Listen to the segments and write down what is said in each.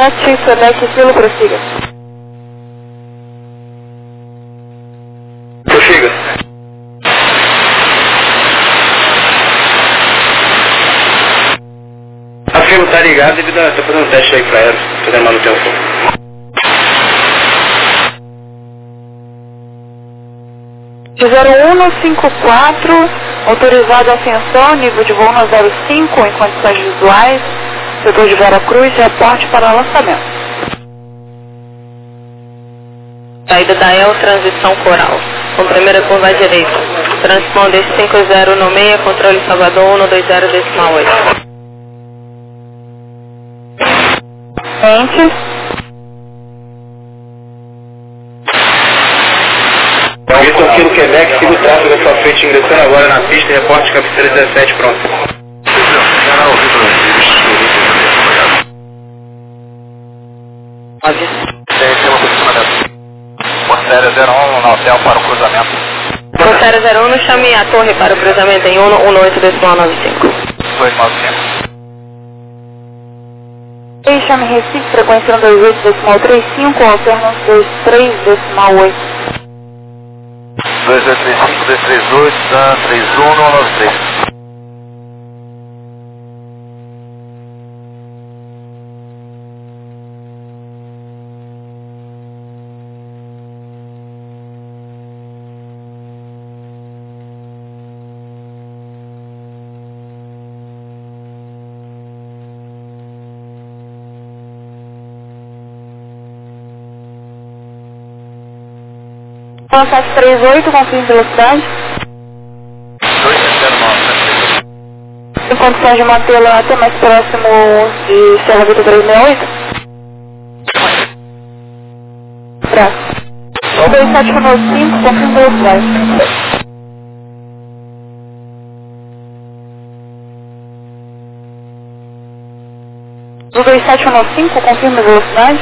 Select Kilo, prossiga. Prossiga. A firma tá ligada e tô fazendo um teste aí pra ela, fazendo manutenção. De 0154, autorizado a ascensão, nível de voo no 05 em condições visuais, setor de Veracruz, reporte para lançamento. Saída da EL, transição coral, com primeira curva à direita. Transponder 50 no meia, controle Salvador 120,8. Ente. Vitor Kilo, Quebec, siga o tráfego à sua frente, ingressando agora na pista, reporte cabeceira 17, pronto. Portéria 01 no hotel para o cruzamento. Portéria 01, chame a torre para o cruzamento em 118,95. 295. Chame Recife, frequência 128,35, alternam 23,8. 2235, 238, 3193. Então, 738, confirme velocidade. 209. Em condições de mantê-la até mais próximo de Serra Vitor 368? Braço. 2795, confirme velocidade. Do 2715, confirme velocidade.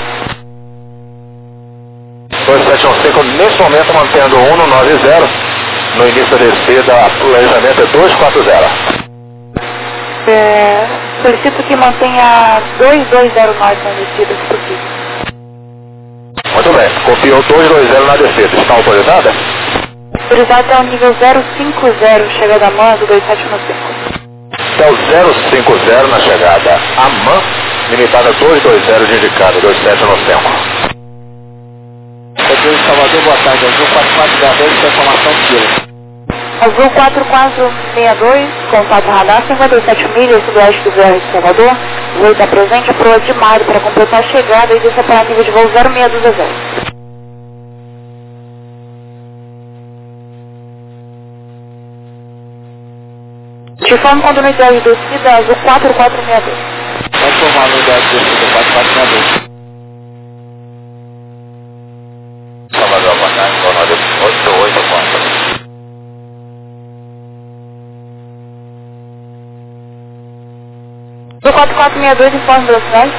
2715, nesse momento mantendo 190, no início da descida, o planejamento é 240. Solicito que mantenha 2209 na descida, se possível. Muito bem, copiou 220 na descida, está autorizada? Autorizado é o nível 050, chegada a MAN do 2715. Então 050 na chegada a MAN, limitada 220 de indicado, 2715. Hotel de Salvador, boa tarde. Azul 4462, informação Kilo. Azul 4462, contato radar 57 milhas sudoeste do VR de Salvador. Voo está presente, proa de Mário para completar a chegada e descer para nível de voo 0620. Te informo quando unidade de descida, Azul 4462. Pode formar a unidade de descida 4462. Salvador, boa tarde, Coronel 884. Do 4462, informe velocidade.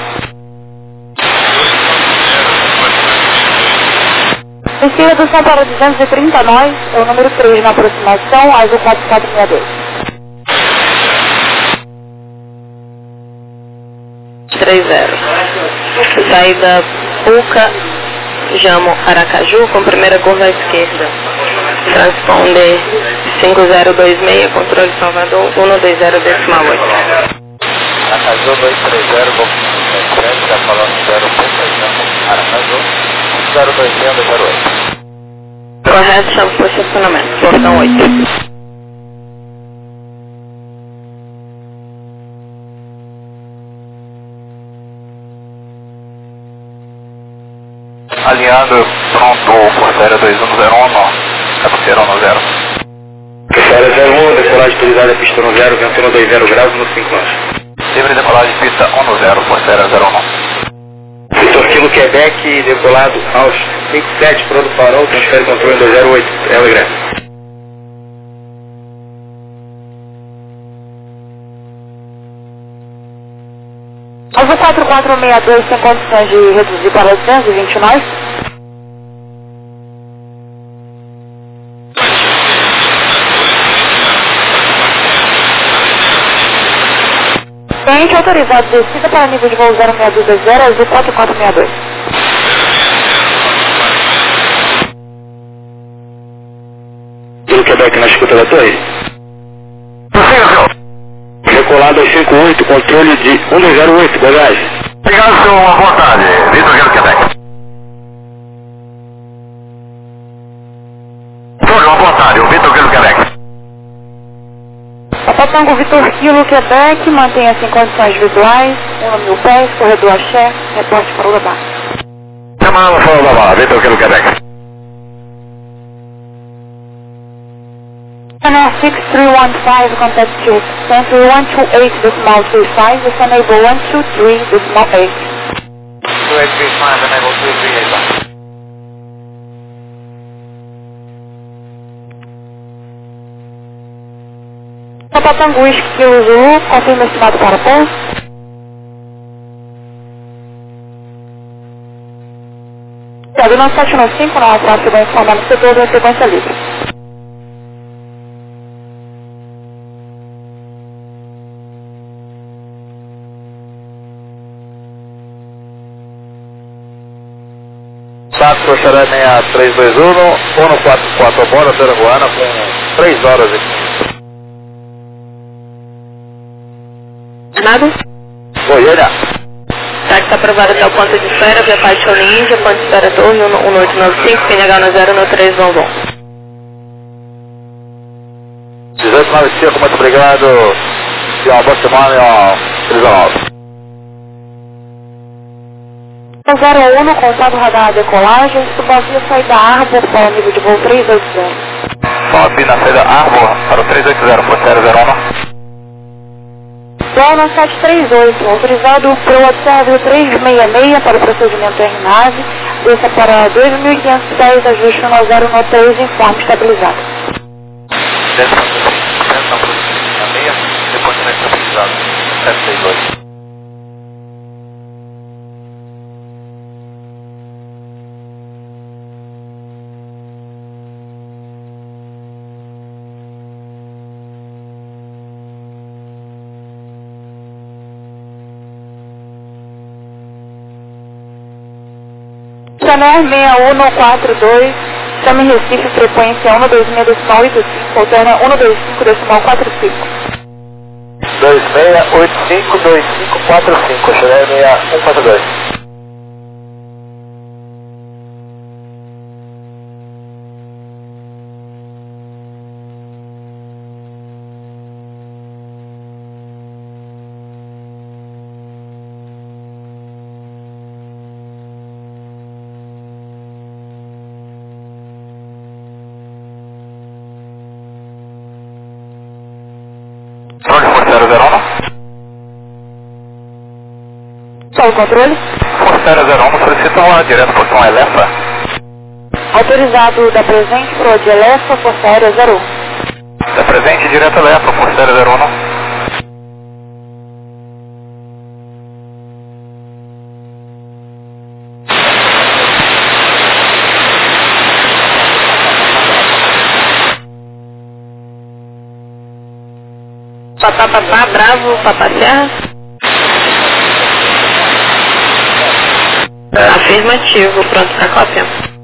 Descia redução para 230 nós, é o número 3 na aproximação, Azul 4462. 30. Saída Puca, Jamo, Aracaju, com primeira curva à esquerda. Transponder 5026, controle Salvador 120,8. Aracaju 230, vou está falando 0 Puca, Aracaju 02008. Correto, chamo por estacionamento, portão 8. Alinhando, pronto, Portéria 2101, cabeceira 10. Portéria 01, decolagem autorizada, pista 10, vento 120 graus no 5 nós. Livre decolagem, pista 10, Portéria 01. Vitor Kilo, Quebec, decolado aos 57, pronto farol, transfere controle 208, Telegram. Azul 4462 tem condições de reduzir para 220 nós? Cliente autorizado, descida para nível de voo 0620, azul 4462. Pelo Quebec na escuta da torre? Recolado aos 58, controle de 1208, bagagem. Obrigado, senhor, à vontade. Vitor Kilo Quebec. Senhor, à vontade, o Vitor Kilo Quebec. Papa Tango Vitor Kilo Quebec, mantenha-se em condições visuais, 1.000 pés, corredor Axé, reporte para o Urubá. Chamando para o Urubá, Vitor Kilo Quebec. Channel 6315, contact to Center 128.35, this enable 123.8. 2835, enable 238. Papa Tango Whisky Kilo Zulu, confirma estimado para pouso. Tiago, não 795, não atrás, chegou informando setor da sequência livre. Sato Xaré 6321, 144 Bora, Teranguana, com 3 horas e 15. Nada? Goiânia. Táxi aprovado até o ponto de espera, via Paixão Índia, ponto de espera Torre 1895, PNH 013, vão. 1895, muito obrigado. E uma boa semana e uma feliz ano. 01, contato radar decolagem, subavia saída Arbor para o nível de voo 380. Sobe na saída Arbor para o 380, por 001. Zona 738, autorizado pelo Observer 366 para o procedimento RNAV, desça para 2.500 pés, ajuste no 013, informe estabilizado. Desça para 2.500, depois de estabilizado, 762. Channel 6142, chame Recife, frequência 126.85, alterna 125.45. 26852545, Channel 6142. Controle por 001. Só o controle. Por 001, solicita uma direto por São Elefa. Autorizado da presente pro de Elefa, Força Aérea 01. Da presente direto Elefa por 001. Papá, Bravo, Papá Serra. Afirmativo, pronto para cópia.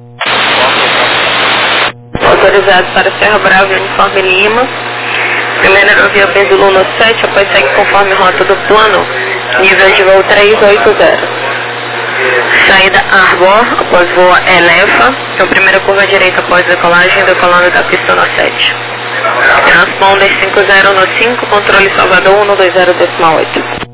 Autorizado para Serra Bravo, uniforme Lima. Primeira aerovia Pêndulo 7, após segue conforme rota do plano, nível de voo 380. Saída Arbor, após voo Elefa, então primeira curva à direita após decolagem, decolando da pista no 7. Transponder 5015, controle Salvador 120.8.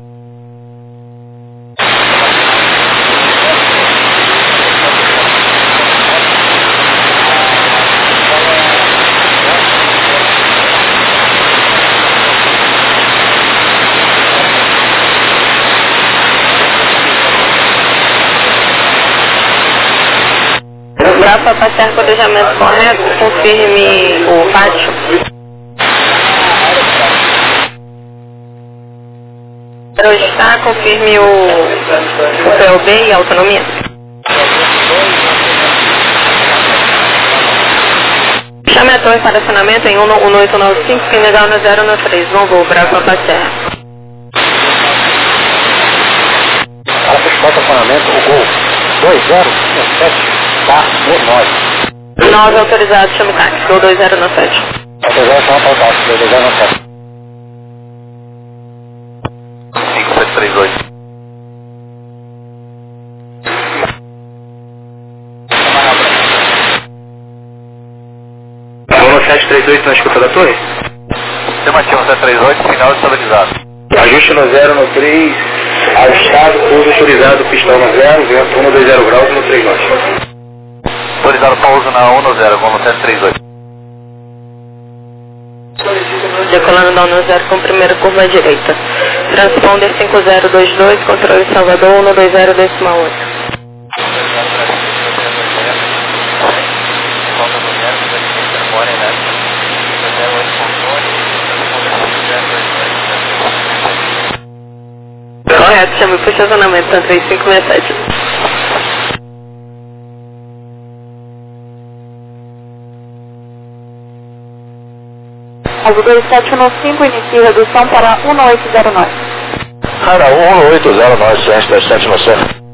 Para passar o codejamento correto, confirme o pátio. Para onde está, confirme o POB e a autonomia. Chame a torre para acionamento em 11895, que legal no 013. Vão voo, Bravo, Papa Serra. Gol 2017 está no 9. 9 autorizado, chame o táxi, Gol 2097. Autorização para o táxi, 2097. 5738. Vamos 738 na escuta da torre? Afirmativo 738, sinal estabilizado. Ajuste no 0 no 3, ajustado, pouso autorizado, pistão no 0, vento 120 graus no 3 knots. Autorizado pouso na 10, vamos 738. Decolando da 10 com primeira curva à direita. Transponder 5022, controle Salvador 120 decimal 8. Correto, chame para o estacionamento na 3567. Azul 2715, inicia redução para 1809. Cara, 1809, Sueste 27 no certo.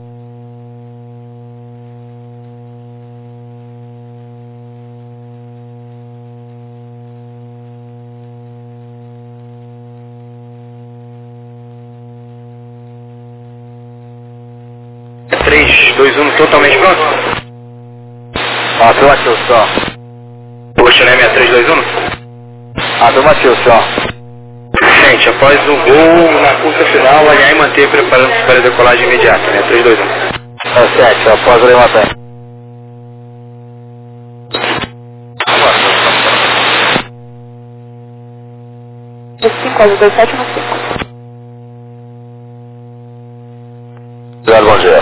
É 3, 2, 1, totalmente pronto? Afirmativo, senhor. Poxa, né, 6321? Afirmativo, senhor. Gente, após o gol na curta final, alinhar e manter preparando-se para a decolagem imediata, né, 321. 7, após o levantamento. De 5, Azul 27 no 5. Zero, bom dia.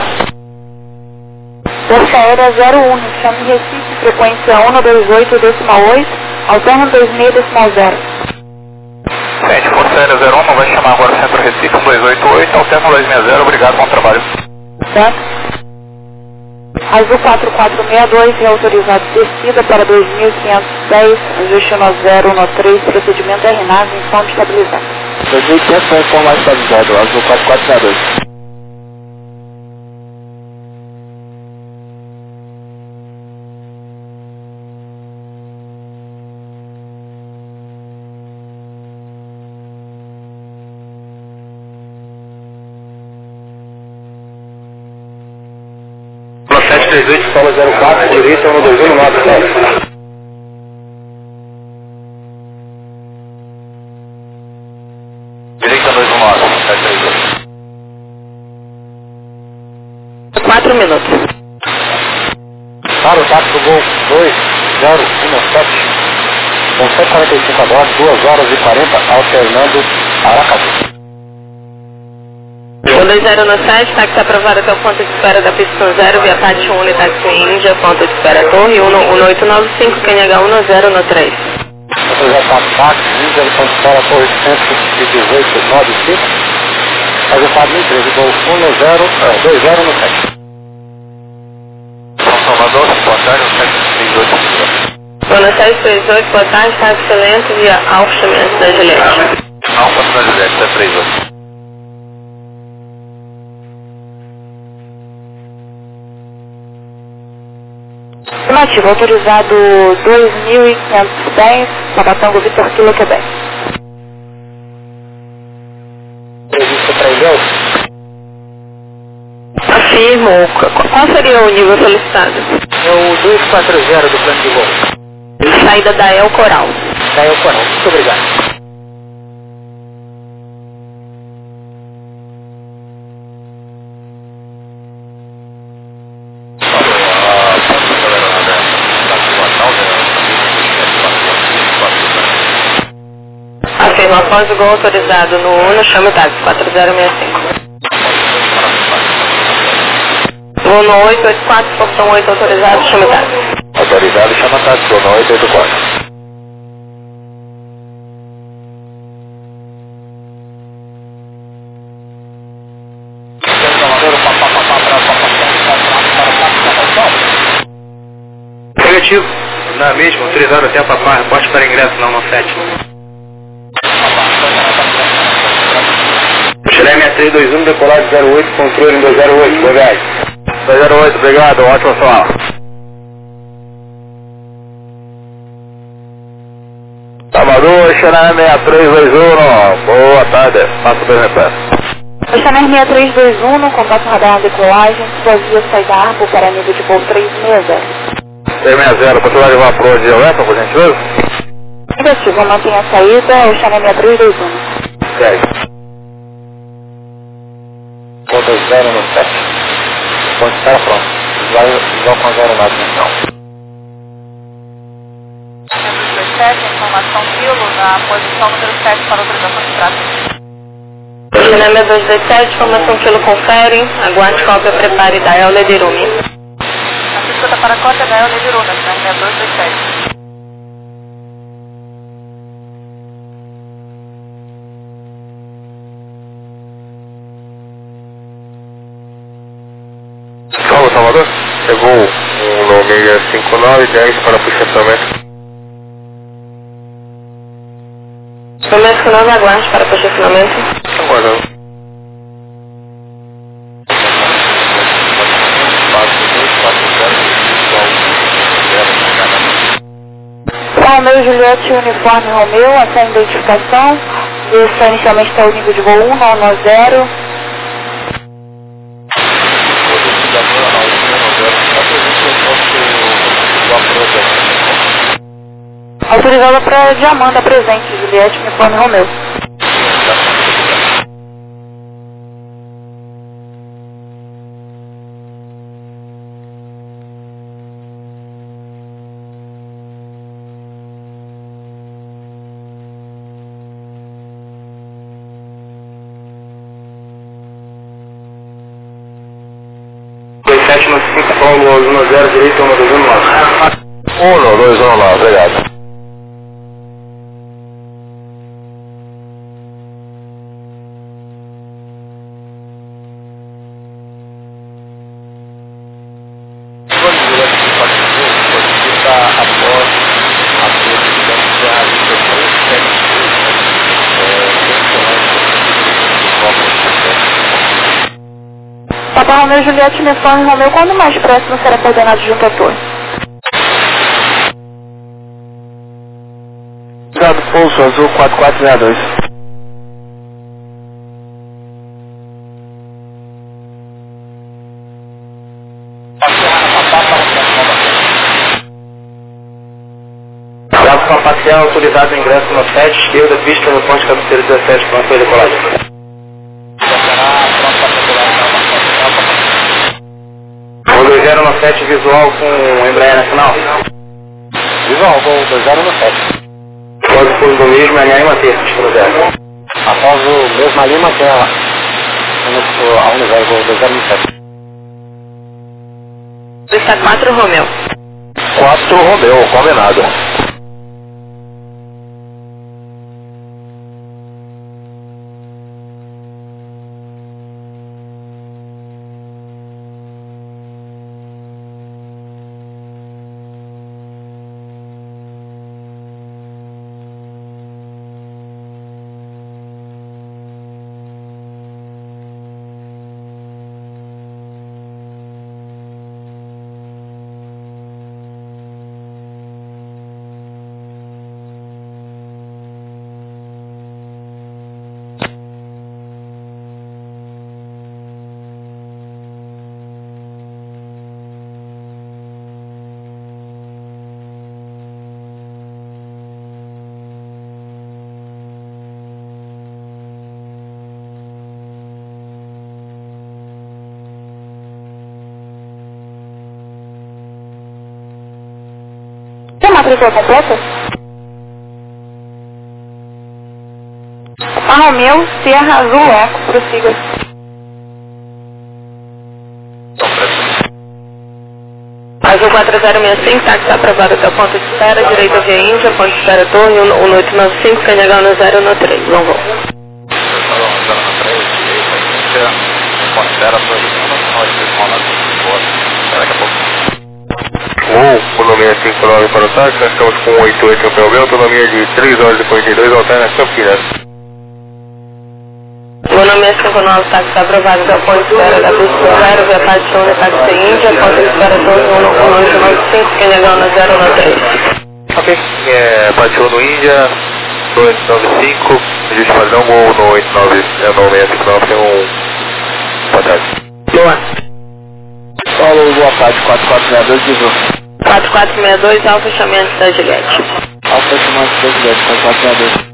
Força Aérea 01, chame Recife, frequência 128 decimal 8, alterno 26 decimal 0. Gente, Força Aérea 01, não vai chamar agora o Centro Recife 288, alterno 260, obrigado, bom trabalho. Certo? Azul 4462, reautorizado descida para 2510, ajuste no 0, no 3, procedimento RNAV, informe estabilizado. 2500 vai informar estabilizado, Azul 4462. No 738, solo 04, direita 121, Direita 219, 732. 4 minutos. Para o táxi do Gol 2017, com 745 agora, 2 horas e 40, alternando Aracaju. O 2097, táxi aprovado até o ponto de espera da pista 0, via Pátio 1 e táxi Índia, ponto de espera Torre 1895, QNH 10 no 3. Autorizado táxi, Índia, ponto de espera Torre 11895, ajustado em 13, Gol 20 no 7. São Salvador, boa tarde, 738. Zona 738, boa tarde, táxi excelente, via Alfa, Minas da Juliette. Alfa, Minas da Juliette, 738. Afirmativo, autorizado 2510, Tabatango Vitor Kilo, Quebec. Entrevista para Ilhéus. Afirmo. Qual seria o nível solicitado? É o 240 do plano de voo. Saída da El Coral. Da El Coral. Muito obrigado. Afirmo, após o gol autorizado no Uno, chame o táxi 4065. Vou no 884, portão 8 autorizado, chame o táxi. Autorizado, chama táxi, no 884. Negativo, na mesma, autorizado até a Papá, reporte para ingresso na 17. Chile 6321, decolado 08, controle em 208, boa viagem. 208, obrigado, ótimo sol. Salvador, Xanã 6321, boa tarde, passa o apresentando. Xanã 6321, contato radar decolagem, sua via sai da ARPO para nível de voo 360. 360, possibilidade de vapor de Europa, por gentileza? Negativo, mantenha a saída, Xanã 6321. 10. Ponto 0 no 7. Ponto 0 pronto. Visual com 0 na atenção. 17, informação quilo, na posição número 7 para autorização de tráfego. Chileme 217, informação quilo confere, aguarde cópia, prepare Dael Lederumi. Escuta para a cópia Dael Lederumi, Chileme 217. Salvador, chegou um no 659, 10 para posicionamento. Promessa que nós aguarde para posicionamento. Aguardando. Romeu Juliette, uniforme Romeu, essa é a identificação. Desça inicialmente está o nível de voo 1, não no 0. Autorizada para Diamanda presente, Juliette, uniforme Romeu. no 5, Paulo 10, direito, 1219. 1219, obrigado. Papa Romeu Juliette, uniforme Romeu, quando mais próximo será coordenado junto à torre? Obrigado, Pulso Azul 4462. Bravo Papacial, autorizado o ingresso no 7, esquerda, pista no ponto de cabeceira 17, pronto para decolagem. O 2097 visual com Embraer Nacional. Visual com 2097. Após o fundo do mesmo, alinhar em manter, escuro 0. Após o mesmo ali, mantém a Universo 2097. Está 4 Romeu. 4 Romeu, combinado. Tem matrícula completa? Papa Romeu, Sierra Azul Eco, prossiga. Azul 4065, táxi aprovado até o ponto de espera, direita via Índia, ponto de espera torre, 1895, CNH no 0 no 3, vamos lá. Autonomia 59 para o táxi, nós estamos com 88 no PLB, autonomia de 3 horas e 42, alterna Campinas. O nome é 59, táxi aprovado da ponte espera da pista 0, via parte 1 da táxi Índia, ponte espera 21195, Kenegana 013. Ok, parte 1 no Índia, 295, a gente faz um gol no 89, tem boa tarde. Boa. Falou, boa tarde, 4462, Dizu. 4462, ao fechamento da Juliette. Ao fechamento da Juliette, 4462.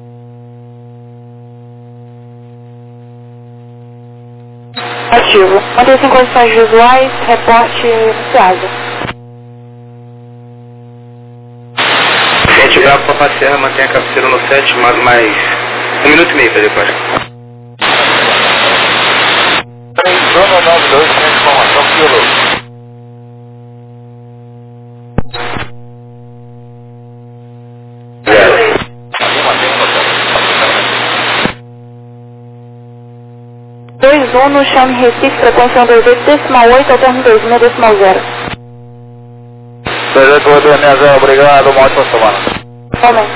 Ativo. Mantém-se em condições visuais, reporte Ceasa. Gente Bravo para Serra, mantém a cabeceira no 7, mais 1 minuto e meio para depois. Zona 92, tem informação, piloto. Dois no chame Recife, frequência 128,8 ao término 26,0. 28860, obrigado, uma ótima semana. Somente.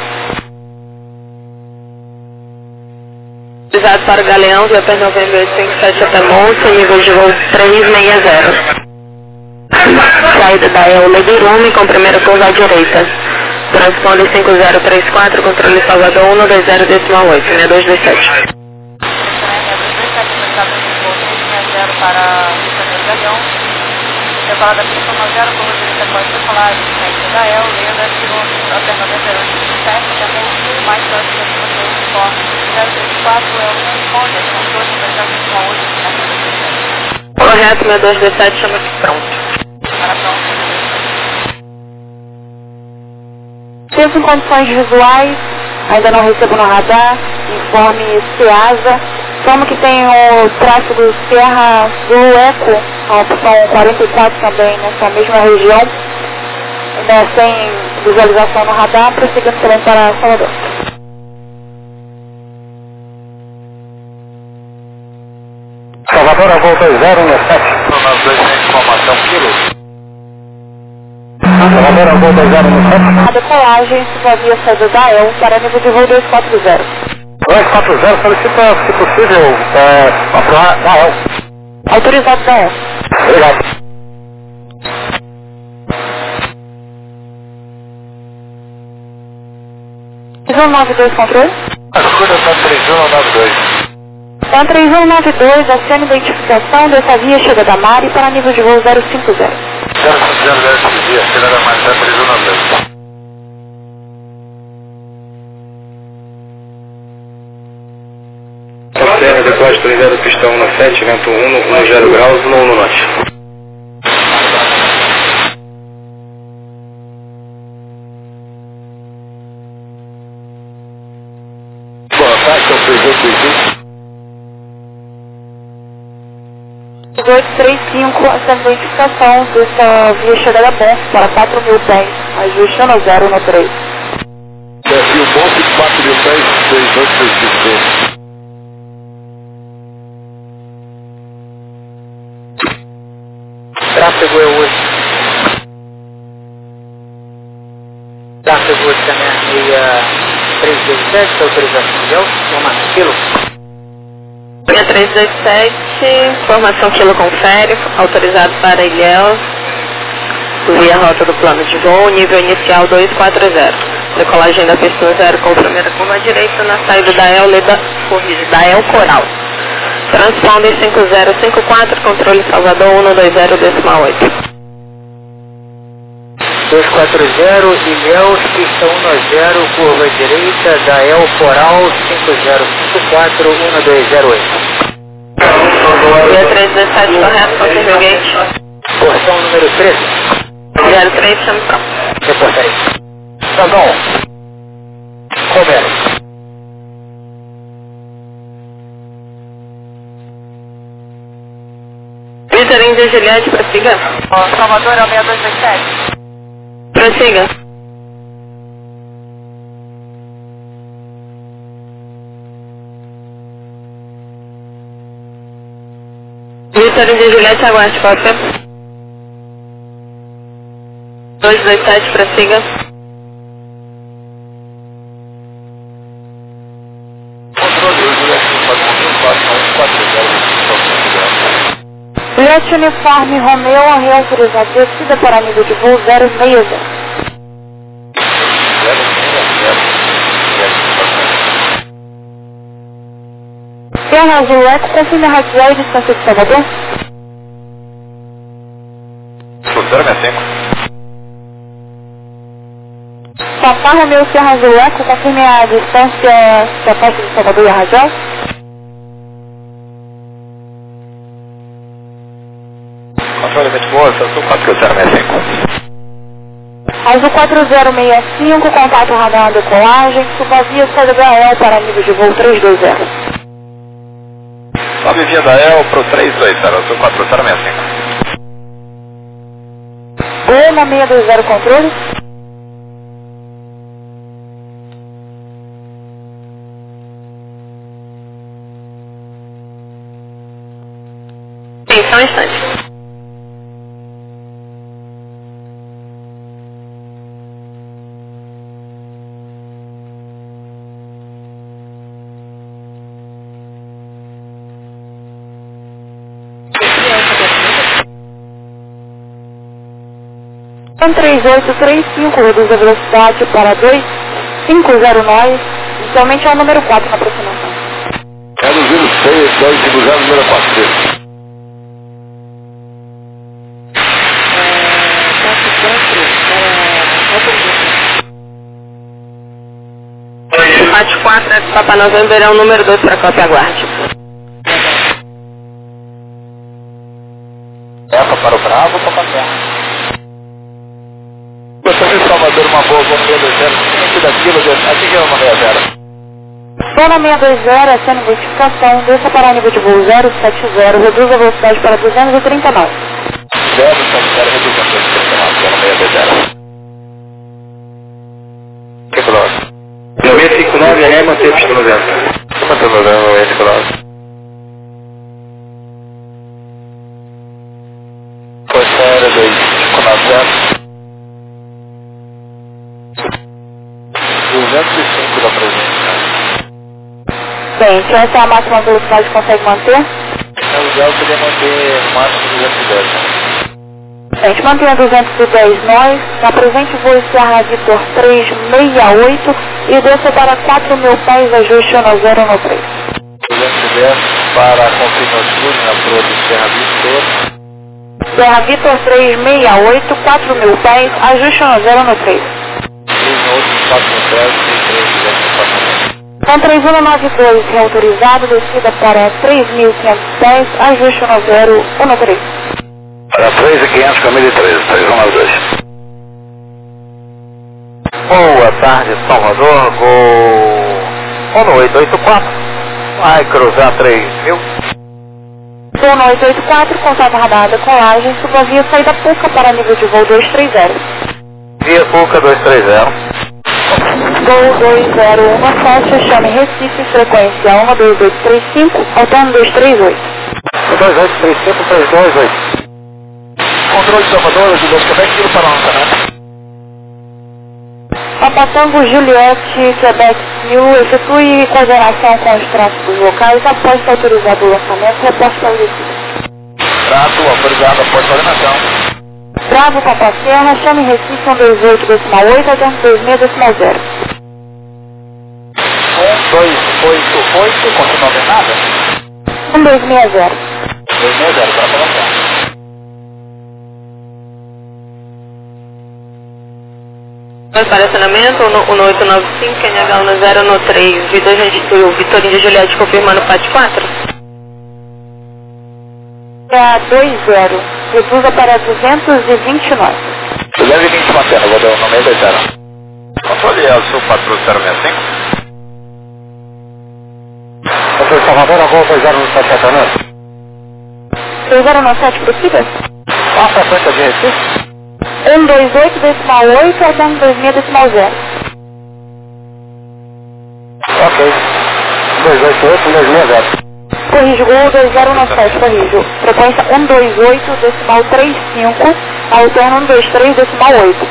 Usado para o Galeão, via Pernambuco 857 até Monte, nível de voo 360. Saída da El Leguirume com primeira curva à direita. Transponder 5034, controle Salvador 120,8, 6227. Para o Galeão, separada da pista 90, como direita pode ser falado, saída da El, Leda, tirou a perna 98,7, até Monte, mais próximo da pista 3, informe 034, El, responde, são 2,8, Correto, 6227, chama-se pronto. para pronto. Penso em condições visuais, ainda não recebo no radar, informe Ceasa. Como que tem o traço do Serra do Eco, a opção 44 também nessa mesma região, ainda sem visualização no radar, prosseguindo também para Salvador. Salvador, a volta 017. Nós dois tem informação, piloto. Salvador, a volta 017. A decolagem se fazia saída da El para nível de voo 240. 240, solicita, se possível, aprovar da El. Autorizado da El. Obrigado. Visão 92 controle. Escuta, tá 3192. Então 3192, acione identificação dessa via chega da Mari para nível de voo 050. 050, esse dia, chega da mais 3192. Serra, depois autorizado pistão no 7, vento 10 graus, no 1 norte. Boa tarde, eu fui aqui. 1835, essa identificação dessa via chegada bom para 4.000 pés, ajuste no 0 no 3. Desafio bom, 4.000 pés, 2835. Tráfego é hoje. Tráfego hoje também é 6327, autorização de alto, formato quilo. 6327, formação quilo confere, autorizado para Ilhéus, via rota do plano de voo, nível inicial 240. Decolagem da pista 0 com primeira curva à direita na saída da El Leda, da El Coral. Transponder 5054, controle Salvador 120,8. 240, Ilhéus, pista 10, curva direita, da El Coral, 5054, 1208. 6317, correto, confirme o gate. Porção número 13. 03, chame pronto. Reportarei. Tá bom. Começa. Vitor Índia Juliette, prossiga. Salvador é o 6227. Prossiga. Vitor Índia Juliette, aguarde, cópia. 227, prossiga. Controle, Juliette, pode confirmar. Juliette Uniforme Romeu, reautorizado descida para nível de voo 060. Serra Azul Eco, confirme a radial e distância de Salvador. Professor 65. Papá Romeu Serra Azul Eco, confirme a distância da faixa de Salvador e a radial. Controle 24, Azul 4065. Azul 4065, contato radar decolagem, subavia saída da El para nível de voo 320. Sobe via da El pro 320, Azul 4065. Goma 620 controle. Sim, só um instante. Em 3835, reduz a velocidade para 250 nós, inicialmente é o número 4 na aproximação. Reduzindo 250, número 4. Rádio 4, Papa November é o número 2 para cópia, aguarde. Eca para o Bravo, Papa Terra. Você de Salvador, uma boa, vamos ver 20, daquilo, aqui que é uma 60. Zona 620, essa identificação, desça para nível de voo 070, reduz a velocidade para 239. 070, reduz a velocidade, zona 620. Que quilômetro? 959, ANE, manteve pista 90. Manteve 90 quilômetros. Foi sério, 2,90. 205 da presença. Bem, se essa é a máxima velocidade, consegue manter? O ideal seria manter no máximo 210. A gente mantém a 210 nós, na presente voo Serra Vitor 368 e desça para 4.000 pés, ajuste 10 no 3. 210 para confirmar o sul, na proa de Serra Vitor. Serra Vitor 368, 4.000 pés, ajuste 10 no 3. E no outro 4.0 pés e 3.000. Com 3192 reautorizado, descida para 3.500 pés, ajuste 10 no 3. Para 3.500, caminho de 13, 3192. Boa tarde, Salvador, voo 1884, vai cruzar 3.000. Voo 884, contato radar decolagem, subavia saída Puca para nível de voo 230. Via Puca 230. Voo 2017, chame Recife, frequência 12835, alterno 238. 2835, 328. Controle de Salvador, de Quebec, Kilo para onça, né? Papa Tango Juliette, Quebec Sil, efetue coordenação com os tráficos locais após ser autorizado o lançamento e após a descida. Trato, autorizado após coordenação. Bravo Papa Serra, chame Recife 128,8, alterno 26,0. 1288, continua ordenada? 1260. 260, para colocar. Estacionamento no 895, NH 10 no 3, Vitorino de Juliette confirmando PAT 4. É 20, reduza para 229. 220 mantendo, vou dar o nome aí 20. Controle Azul 4065. Controle Salvador, a volta 2097, 2097 possível? qual a frequência de Recife? 128,8, alterno 26,0. Ok. 288, 260. Corrijo, Gol 2097, corrijo. Frequência 128,35, alterno 123,8.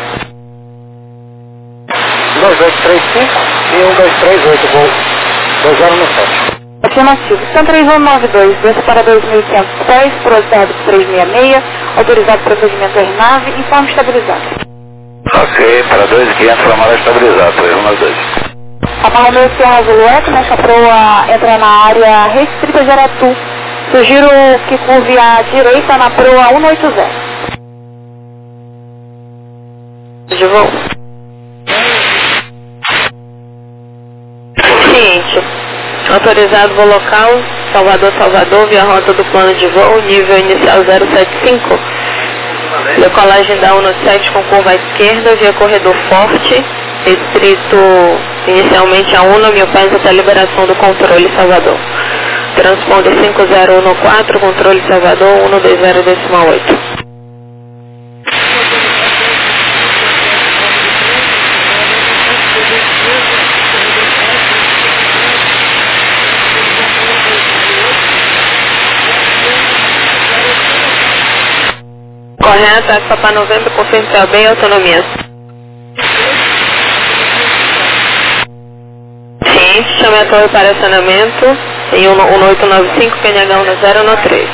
2835 e 1238, voo 2097. Afirmativo. São 3192, desça para 2.500 pés, processo 366, autorizado procedimento RNAV, informe estabilizado. Ok, para 2.500, formada estabilizada, 3192. A Palomeu Sierra Zulu Eco, nessa proa entra na área restrita de Aratu. Sugiro que curve à direita na proa 180. De voo. Seguinte, autorizado voo local, Salvador, via rota do plano de voo, nível inicial 075. Decolagem da 197 com curva à esquerda, via corredor forte, restrito inicialmente a 1.000 pés até a liberação do controle Salvador. Transponder 5014, controle Salvador 120.8. Correto, Eco Papa Novembro, confirma bem autonomia. Sim, chame a torre para acionamento em 1895, PNH 1013.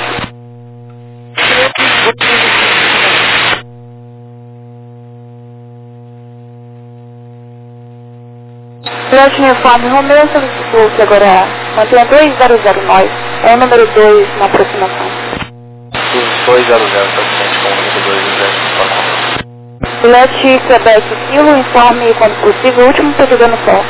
Piloto uniforme Romeu, solicitou-se agora mantenha 2009, é o número 2 na aproximação. 200, paciente com o número 200. Pilote Quebec Kilo, informe quando possível, último pedido no sol.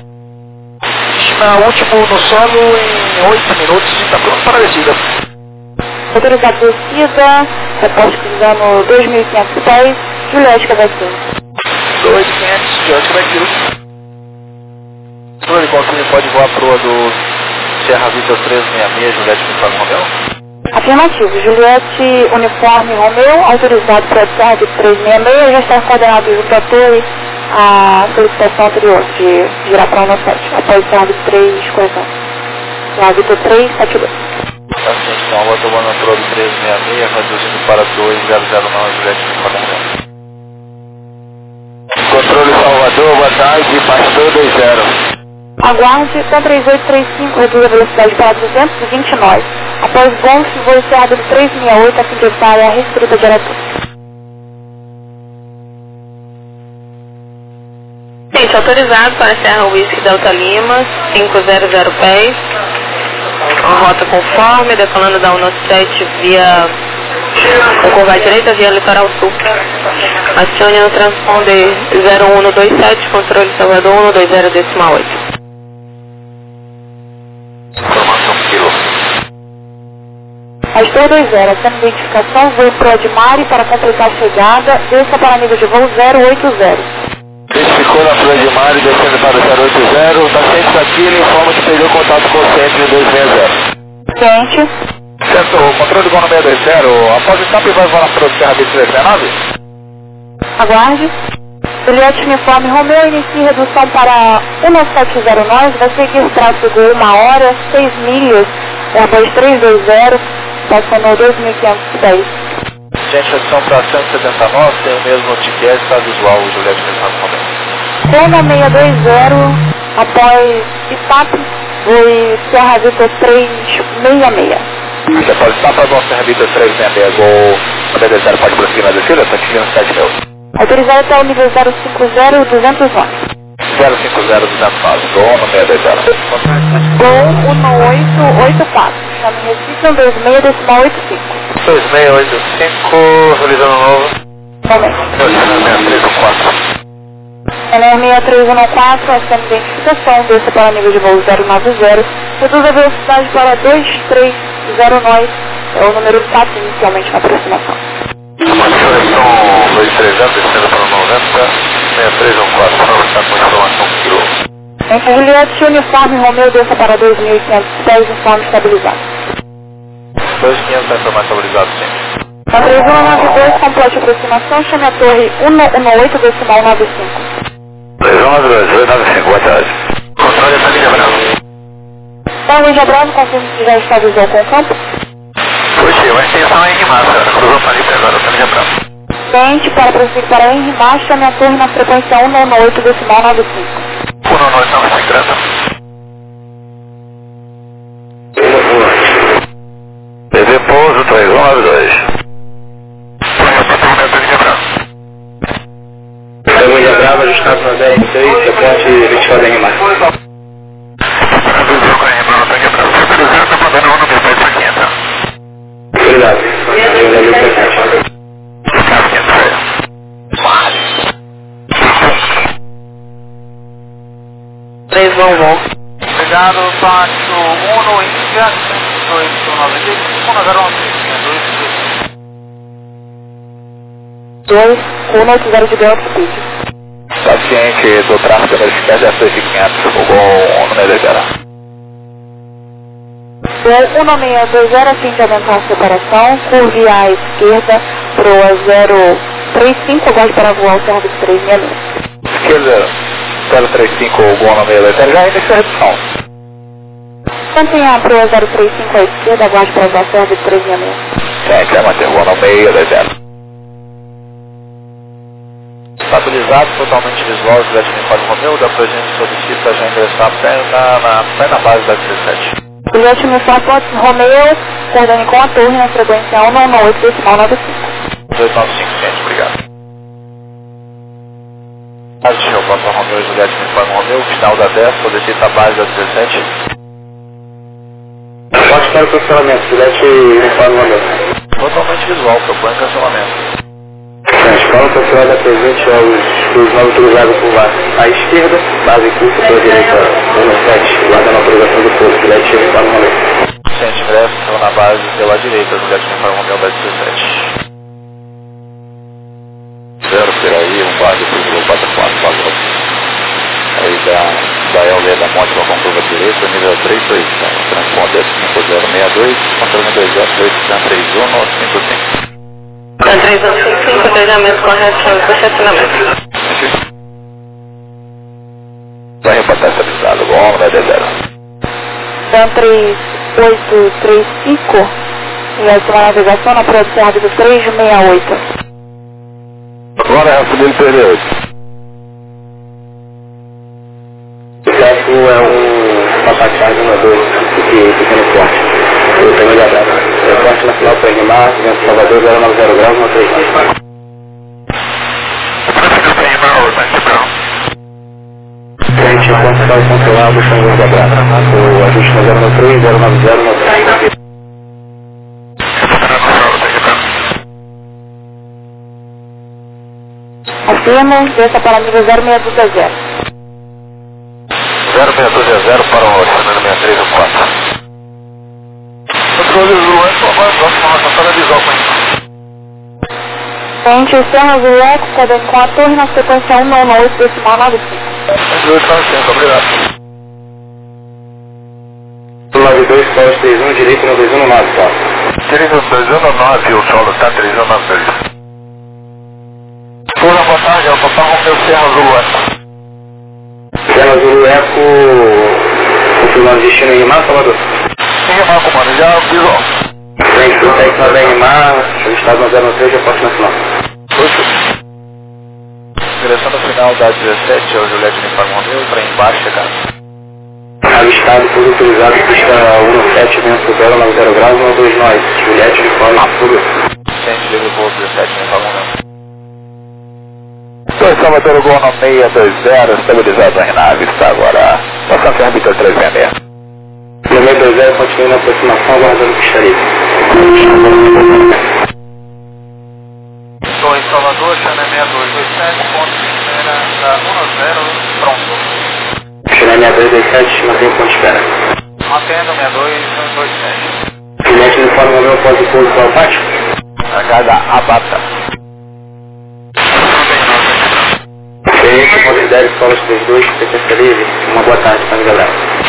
Último no solo em 8 minutos e está pronto para a descida. Autorizado descida, reporte cruzando 2.500 pés, Juliette Quebec Kilo. 2.500, Juliette Quebec Kilo. O helicóptero pode voar a proa do Serra Vitor 366, Juliette Uniforme Romeu? Afirmativo. Juliette Uniforme Romeu, autorizado para a Serra Vitor 366, já está coordenado junto à torre a solicitação anterior de girar para a 17, após Serra Vitor 342. Serra Vitor 372. Paciente, então, agora estou voando a proa do 366, reduzindo para 2009, Juliette Uniforme Romeu. Controle Salvador, boa tarde, pastor 20. Aguarde, são 3835, reduz a velocidade para 229. Após Golf, voo encerrado de 368, a fim de evitar a área restrita de Aratu. Gente, autorizado para a Serra Whisky Delta Lima, 500 pés. A rota conforme, decolando da 197 via com curva à direita via Litoral Sul. Acione no transponder 0127, controle Salvador 120.8. Informação quilo. Pastor 20, sendo identificação, voo pro de Mari para completar a chegada, desça para nível de voo 080. Ficou na Flor de Mar e descendo para o 080, paciente aqui, ele informa que perdeu contato com o centro de 260. Ciente. Certo, o controle do voo no 620, após o escape vai voar para o Serra Vitor 369? Aguarde. Juliette Uniforme Romeu, inicie redução para 1709, vai seguir tráfego 1 hora, 6 milhas, após 320, passando 2.500 pés. Gente, adição para 179, tem o mesmo ticket, está visual o Juliette Uniforme Romeu. Roma 620, após Itap, voo Serra Vitor 366. Você pode estar para o nosso Serra Vitor 366, o 0 pode prosseguir na descida, está atingindo 7 mil. Autorizado até o nível 050, 209. 050, 209, gol no 620. Gol 1884. Chama em Recife 26.85. 2685, realizando novo. Momento. 6314. LR 6314, essa identificação, desça para nível de voo 090. Reduz a velocidade para 2309, é o número 4 inicialmente na aproximação. Manutenção 2300, descendo para o 90, 6314, não está com informação quilo. Entre Juliette Uniforme Romeu, desça para 2.500 pés, informe estabilizado. 2500 está informação estabilizado, sim. Na 3192, complete a aproximação, chame a torre 118 decimal 95. 3192, 95, boa tarde. Controle da linha branca. Então, Luiz Abramo, confirmo que já está visual com o campo. Puxa, a extensão é em massa, cruzou para ali agora, tá linha branca. Tente para prosseguir para Henry Baixo, chame a torre na frequência 198 decimal 95. 198 não se grata. estado no 10-3, reporte vertical da RMAR. Obrigado. Três vão. Obrigado, Pátio 1 no Índia, 2, 180 de Delta Speed. Paciente do tráfego da esquerda, 2500, fogou no meio da zero. 1620, fim de aventar a separação, curve à esquerda, proa 035, aguarde para voar o serviço 366. Esquerda, 035, gol no meio da zero, já iniciou a redução. Mantenha a proa 035 à esquerda, aguarde para voar o serviço 366. Gente, vai manter gol no meio da zero. Estabilizado, totalmente visual, o Juliette Uniforme Romeu, da gente solicita já ingressar até na base da 17. Juliette Uniforme Romeu, coordene com a torre na frequência 198 decimal 95. 295, gente, obrigado. Base Uniforme Romeu e Juliette Uniforme Romeu, final da 10, solicita a base da 17. Pode para o cancelamento, Juliette Uniforme Romeu. Totalmente visual, propõe cancelamento. Escola Social da presente aos não autorizados por lá. À esquerda, base curso pela direita, 17, guardando a autorização do posto, Juliette Uniforme Romeu. Gente, ingressa na base pela direita, Juliette Uniforme Romeu da 17. 0 por aí, base por 4444. Aí da LV da Monte para a curva direita, nível 32, transponder 5062, controle 20831 55. Tá 355, treinamento correto, estacionamento. Vai reportar estabilizado, bom, vai de zero. Então 3835, e a sua navegação na proa de serviço 368. Agora é a subida PL8. Esse é uma passagem no 2, pequeno porte. Eu tenho olhado. Reporte nacional para RMAR, Vento Salvador, 090 graus, no 3. Frente, condição controlado, Xangô da Brava. O ajuste no 093, 090, no 3. Afirmo, desça para nível 0620. 0620 para o cenário 63 ou 4. Controle Zulu, para visual com isso. Frente, Serra Azul Eco, coordene com a torre na frequência 198 decimal 95. 295, obrigado. 92, Paulo 31, direito no 219, tá? Direito no 219, o solo está 392. Boa tarde, eu total com o meu Serra Azul Eco. Serra Azul Eco, confirmando destino em RMAR, Salvador? Sim, RMAR, comando, já visual. Frente do técnico da RMAR, estado no 093, reporte nacional. Direção no final da 17, é o Juliette Uniforme Romeu, para embaixo, cara. Avistado por autorizado, pista 17, vento 090 graus, 129, Juliette Uniforme Romeu. Gente, livre voo 17, Uniforme Romeu. 2 Salvador, gol no 620, estabilizado a nave, está agora passando a árbitra 366. No 620, continue na aproximação, aguardando pista livre. 2 Salvador, China 6227, ponto de espera da 10, pronto. China 6227, mantém o ponto de espera. Mantendo 62127. Juliette Uniforme Romeu, pode pouso para o pátio? Agada Abata. Feito, considere escolas 32, frequência livre. Uma boa tarde, São Gabriel.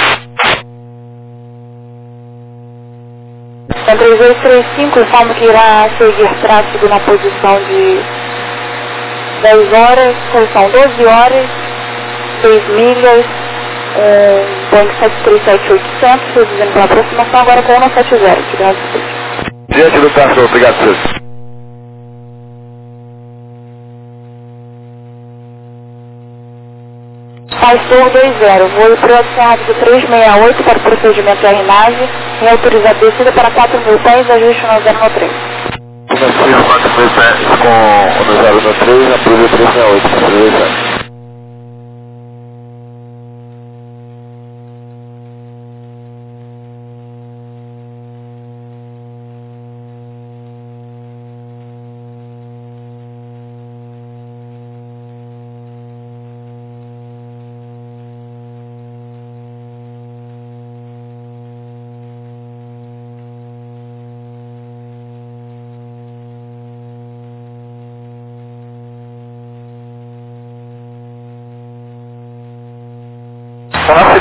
Então 3235, informo que irá seguir tráfego na posição de 10 horas, posição 12 horas, 6 milhas, Boeing 737-800, reduzindo para aproximação agora com 170, tirando Diante do tráfego, obrigado, senhor. Pastor 20, voo para o serviço 368 para o procedimento de RNAV, em autorizado descida para 4.000 pés, ajuste no 093. Comecei 4.000 pés com o 093, aproveito 368,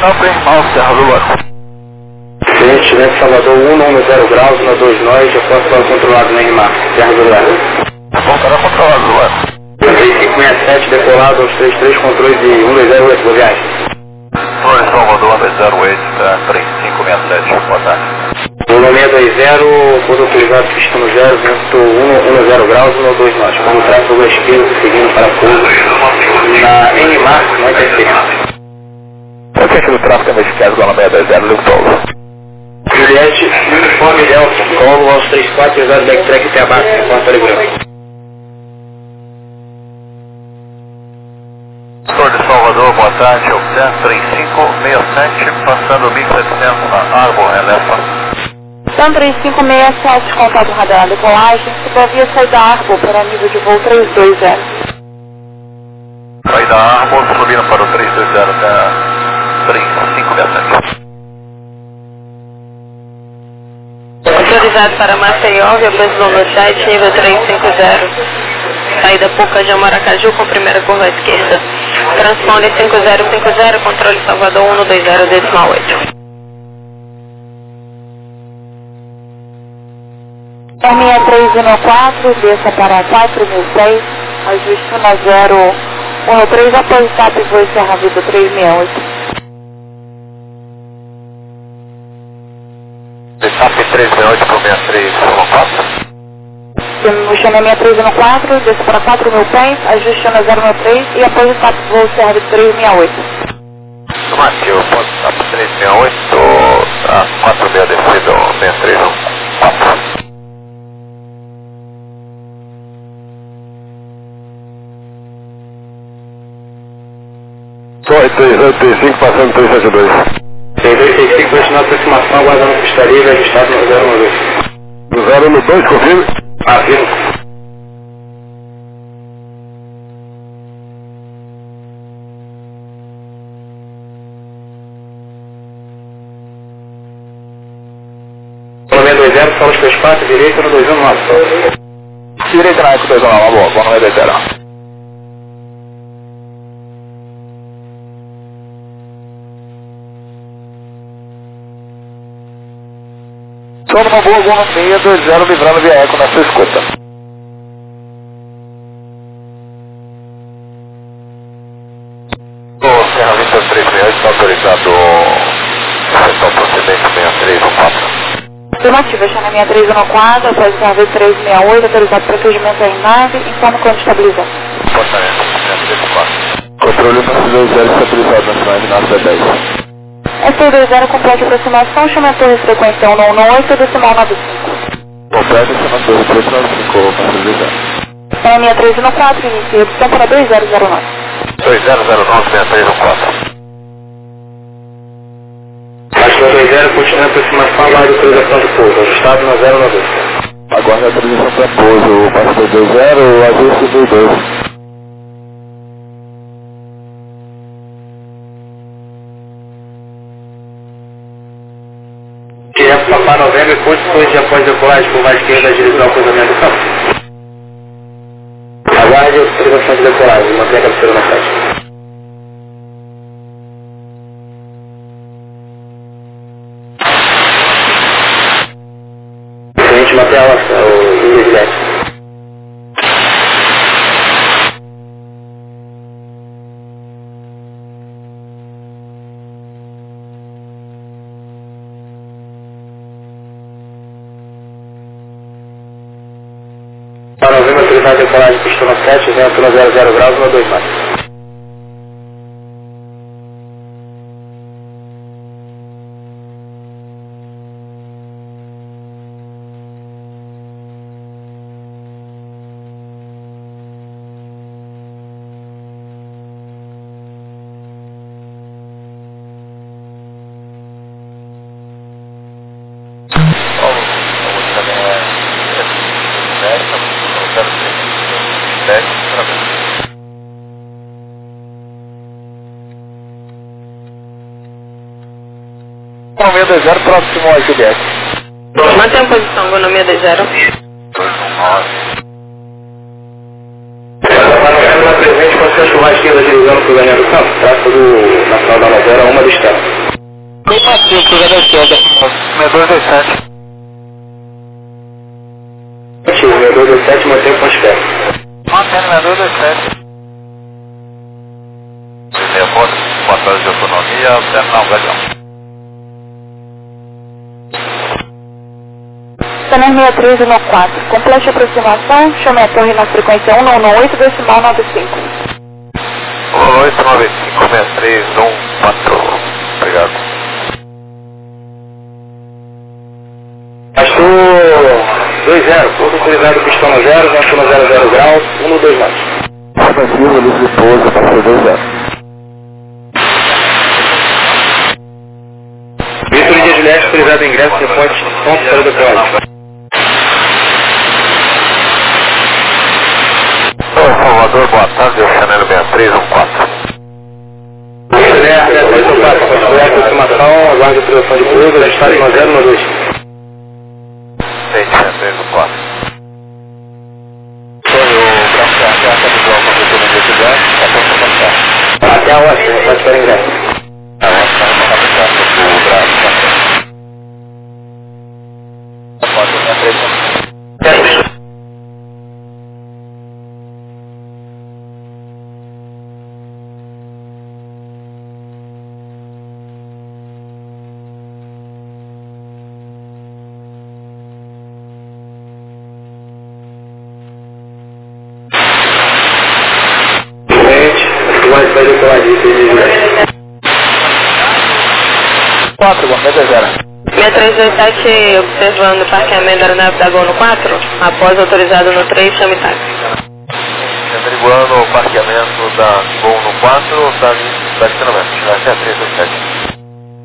final para irmão, Serra do Loro. Cliente Vento Salvador 110 graus, 12 nós, eu posso estar controlado na RMAR, Serra do Loro. Bom, cara, controlado do Loro. 3567, decolado aos 33, controle de 1208, boa viagem. Flores Salvador 108, 3567, boa tarde. Volume 620, ponto autorizado, pistão 0, vento 110 graus, 12 nós. Como tráfego à esquerda, seguindo para pouso na RMAR, não interferência. O que é que o tráfego na esquerda, zona 620, Luke Paulo? Juliette, uniforme Delta, colo aos 34, usado backtrack até abaixo, conforme telegrama. Flor de Salvador, boa tarde, Octan 3567, passando 1700 na Arbor, Elefa. Então 3567, contato radar decolagem, supervia sair da Arbor para nível de voo 320. Sair da Arbor, subindo para o 320 até 3567. Autorizado para Maceió, Via Brasil 7, nível 350. Saída Pocajão Maracaju com primeira curva à esquerda. Transponder 5050, controle Salvador 120,8. 6314, desça para 4006, ajuste 1013, após TAP e voo Serra Vida 368. TAP 368 para o 6314. No chama 6314, desça para 4000 pés, ajuste 1013 e após o TAP voo Serra Vida 368. Matheus, ponto TAP 368, a 46 descido 6314. Só 385 passando 372. 3265, continuar a aproximação, aguardando pistaria, registrado no 012. Do 012, confirme? Afirmo. Volume 20, só os 34, direita no 219. Direita na época 219, boa, bom, não é 20. Só numa boa, boa 620, livrando via eco na sua escuta. O Serra Vista 368 está autorizado efetuar procedimento 6314. Afirmativa, chama 6314, após Serra Vida 368, autorizado procedimento em nave, informe quando estabilizado. Comportamento 6314. Controle 120 estabilizado na cidade na 10. ST20 completa aproximação, chama a torre frequência 118, decimal 95. Completa chama a torre frequência 195, Chama 6314, inicia opção para 2009. 2009 6314. Pastor 20, continua a aproximação, aguarde a autorização de pouso, ajustado no 090. Aguarde a autorização para pouso, pastor 20, ajuste 1002. Direto Papá Novembro, depois de após decolagem por mais esquerda, agilizar o cruzamento do campo. Aguarde a autorização de decolagem, mantenha a cabeceira na frente. Cliente, mantenha o inglês. Para Novembro, autorizado de decolagem, pistão 7, vento no 00 graus, 12 mais. Volume 20, próximo ao Juliette. Mantenha a posição, volume 20. Para Novembro, na presente, a churrasqueira deslizando para o Daniel do Campo, trata do Nacional da Nova, uma distância. Bem macio, cruzado da esquerda. 6227. 6227, mantém o ponto perto. Mantendo 6227. Telefone, passagem de autonomia, terminal Galeão. Cena 6314. Complete a aproximação. Chame a torre na frequência 198 decimal 95. 189563114. Obrigado. Pastor 20, pouco utilizado pistão no 0, vento no 00 graus, 1 2 metros. Ofensivo, Luiz de Pouso, passou 20. Vitor de Juliette, utilizado ingresso de ponte, ponto para o depósito. Salvador, boa tarde, é o Chanel 6314. Certo, construir a aproximação, aguarde a produção de pouso, da história 1092. 6314. Foi o Braço até a visual com a abertura de atividade, está pronto para passar. Até a Washington, pode esperar ingresso. A Washington está na abertura do Braço. Pode ser a 3. Vai fazer pela dica de Juliette. 4, bom, 6327 observando o parqueamento da aeronave da Gol no 4, após autorizado no 3, chame táxi. Averiguando o parqueamento da Gol no 4, da estacionamento, vai ser a 327.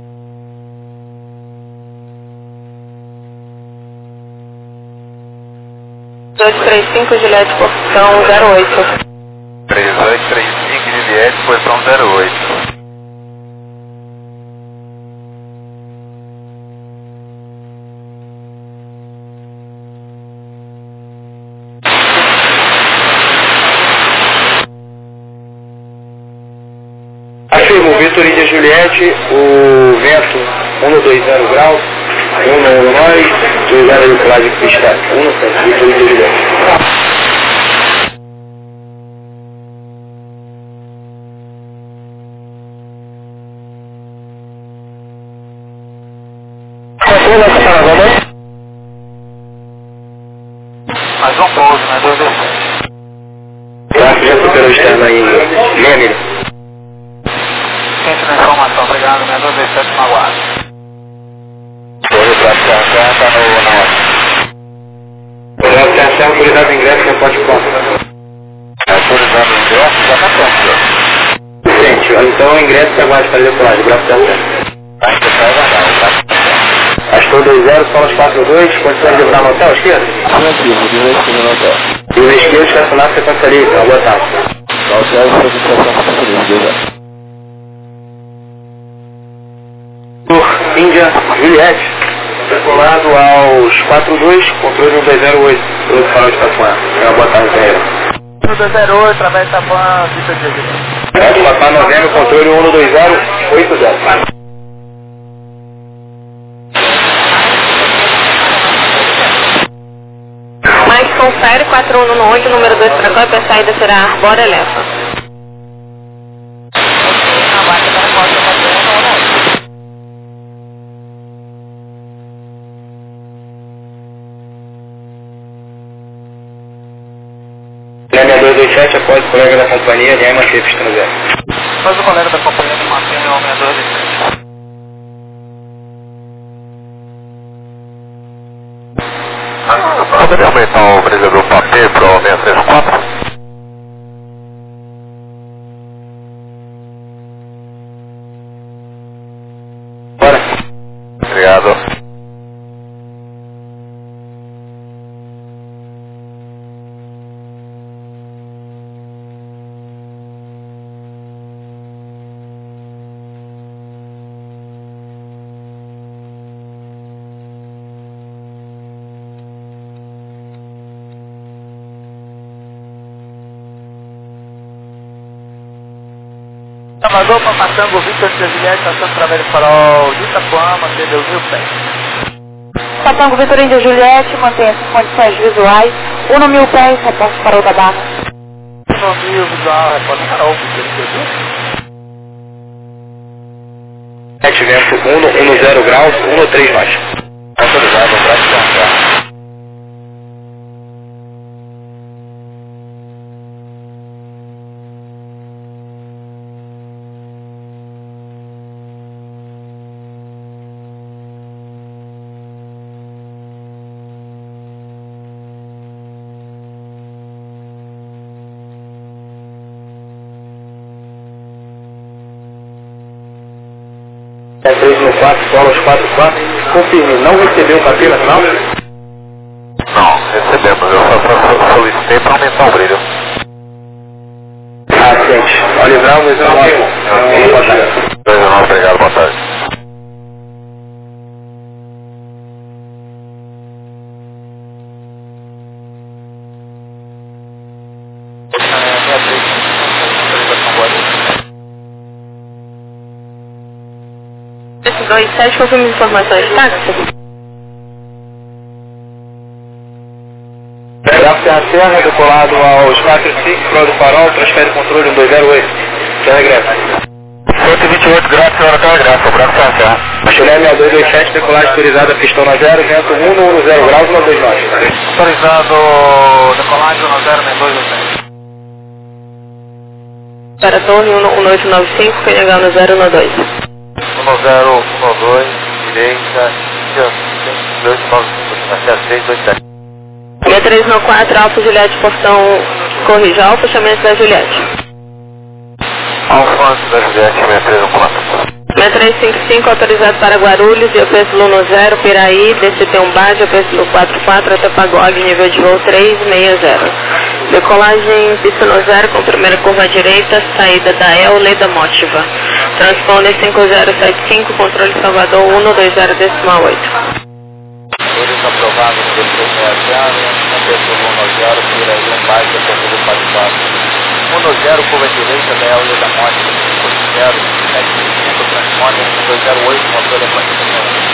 Juliette, posição 08. 3835 Juliette, posição 08. Afirmo, Vitor de Juliette, o vento 120 graus, 119, 20 de clássico pista, 17, Vitor de Juliette. Mais um pouso, né? 227. Tráfego já superou externo aí, Lêmire. Quente na informação, obrigado, né? 227 na guarda. Foi o tráfego está na hora. O Léo tem acesso, autorizado ingresso, não pode conta. Autorizando o ingresso, já está pronto. Gente, então o ingresso que aguarde para decolagem, o braço está certo. A gente vai aguardar, o braço está certo. Pastor 20, Solas 42, condições de livrar no hotel esquerdo? Afirmativo, direito no hotel. E o esquerdo estacionado sequência livre, uma boa tarde. Hotel, satisfação com sequência. Por Índia Juliette, circulado aos 42, controle 1208, pelo farol de Itapuã. Uma boa tarde, Ferreira. 208, através da PAN, Vitor de Juliette. Certo, Papá Novembro, controle 12080. Mais confere 4118, número 2 para Copa, a saída será Arbora Elefa. Na baixa da porta da PAN, Lêmia 227, após o colega da companhia, Lêmia manteve pista no 0. Mas o colega da companhia que mantém o 6227. Poderia aumentar o brilho papel para o 634? Bora. Obrigado. Salvador, Papatango, Victor Juliette, passando através do farol de Itapuã, mantendo 1000 pés. Patango Vitor Índia Juliette, mantenha-se em condições visuais, 1000 pés, reposto farol da Barra. 1000 visual, reposto farol, Victor Índia Juliette. Vento 10 graus, 13 nós. Autorizado, abraço de São. É 3 no 4, solos 4-4. Confirme, não recebeu capila, não? Não, recebemos. Eu só solicitei para aumentar o brilho. Ciente. Olha, Bravo, boa tarde. Obrigado, boa tarde. Esse 27, confirma as informações, táxi? Bravo Serra Serra, decolado aos 4-5, prol do farol, transfere controle 1208. Já regressa. 128 graus, senhora telegrafa, Bravo Serra Serra. Chulé 6227, decolagem autorizada, pistão na 0, vento 10 graus, 12 nós. Autorizado, decolagem 106227. Para torre 1895, PNH no 012. 1012, direita, 295, 6394, Alfa Juliette, portão corrija, Alfa, fechamento da Juliette. Alfa antes da Juliette, 6314. 6355, autorizado para Guarulhos, IOPSLU no 0, Piraí, DCT1 Bade, IOPSLU 44, até Pagog, nível de voo 360. Decolagem pista no 0, com primeira curva à direita, saída da El Leda Mótiva. Transponder 5075, controle Salvador 120,8. Eles aprovados no DCT-60, não pessoa 10, Piraí, Bade, IOPSLU 44. 10, curva à direita, da El Leda Mótiva, 50, 75, transponder 208, motor de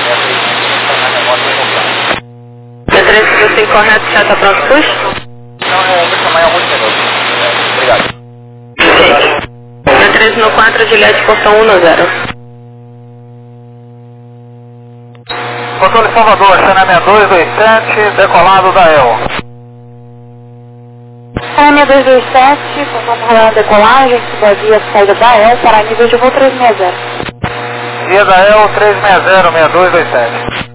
6355, correto, já está pronto, push? Não, vou chamar em alguns minutos. Obrigado. Sim. 6394, Juliette, portão 10. Controle Salvador, China 6227, decolado da El. China 6227, controle decolagem, via saída da El para nível de voo 360. Via da El 360, 6227.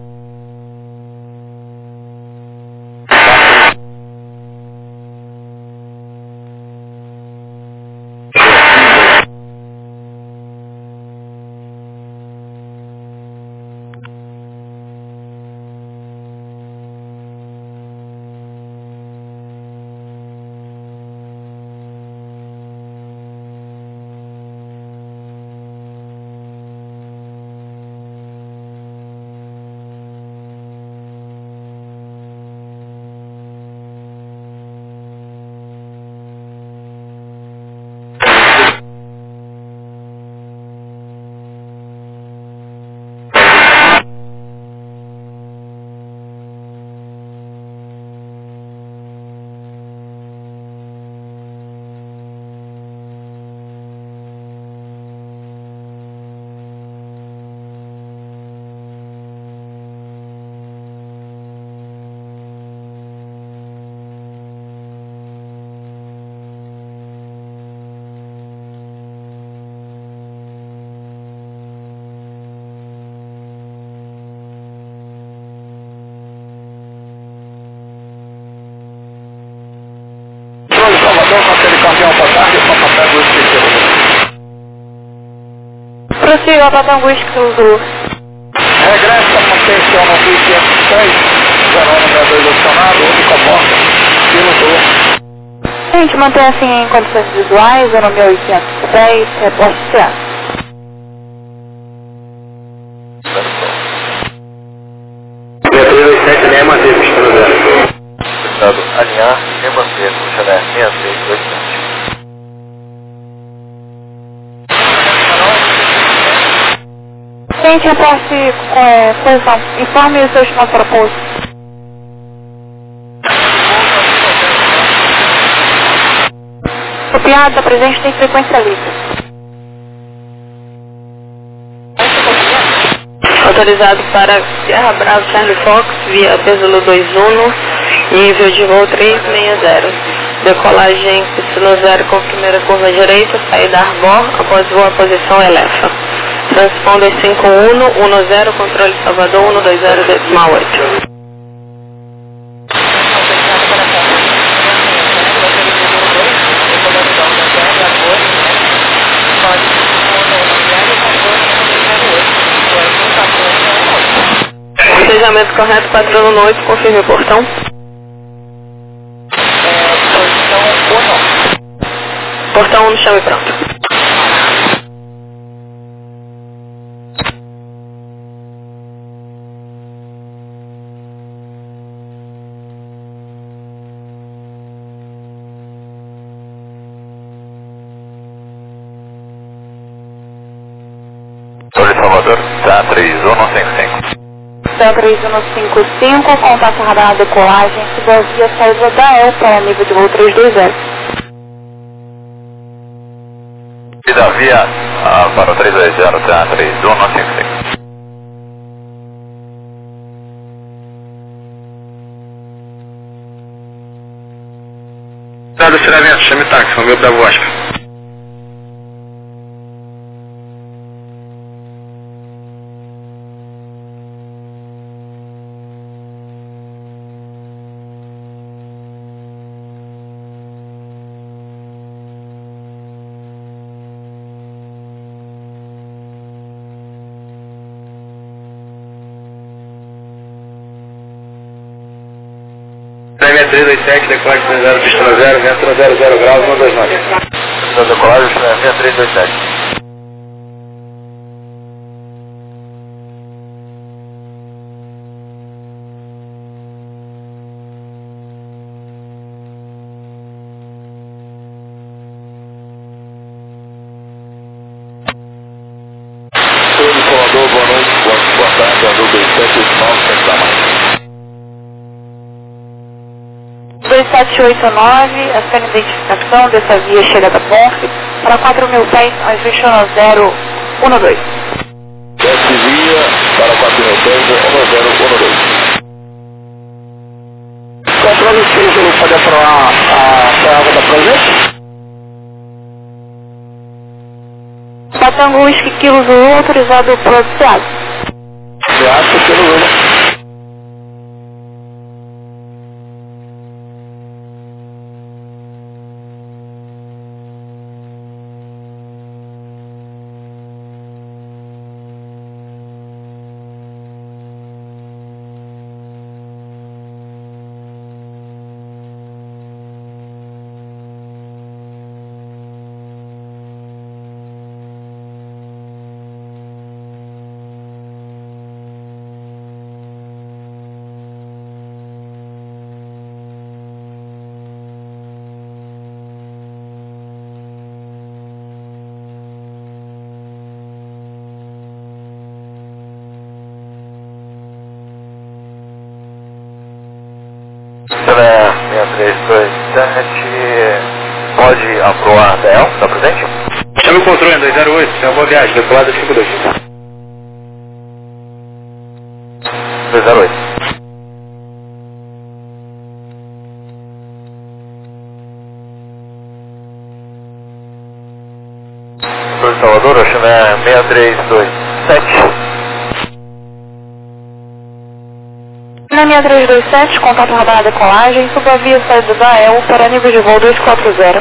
Prossiga, Patango Whisky Zulu. Regressa, manutenção no 503, 062 acionado, única porta, pilotou. Gente, mantenha-se em condições visuais, 1810, reposto CA. Manter pistão no 0. Estado alinhar e manter no Chile 6627. Presidente, reporte posição. Informe o seu estimado para pouso. Copiado, presente tem frequência livre. Autorizado para Sierra Bravo Charlie Fox, via Pesulo 21, nível de voo 360. Decolagem Y0 com primeira curva direita, saída Arbor, após voo a posição Elefa. Transponder 5110, controle Salvador 120.8. Fechamento correto, patrono no 8, confirme o portão. Portão 1 no chão e pronto. Torre Salvador, tá 3155. Céu 3155, contato radar decolagem, subvia saída da El para nível de voo 320. E da via para o 320, tá 3155. Dado o estiramento, chame táxi, Romeu Bravo Oscar. Prêmio 327, decolagem 30, pista 0, vento 00 graus, 129. Da decolagem, 6327. Tudo Salvador, boa noite, boa tarde, andou 2789, sempre dá mais. 2789, a sua identificação dessa via chega da Ponce para 4.000 pés, às 21.012. Desce via para 4.000 pés, 1012. Controle Silvio, não pode aprovar a água da Projeto? Batango Whisky Kilo Zulu, autorizado para o SEAD. SEAD, Kilo Zulu. Pela 6327, pode aprovar da El, está presente? Chame o controle 208, é uma boa viagem, decolada 52. 208. Torre Salvador, eu chamo 6327. Na 6327, contato radar decolagem, subavia saída da El para nível de voo 240.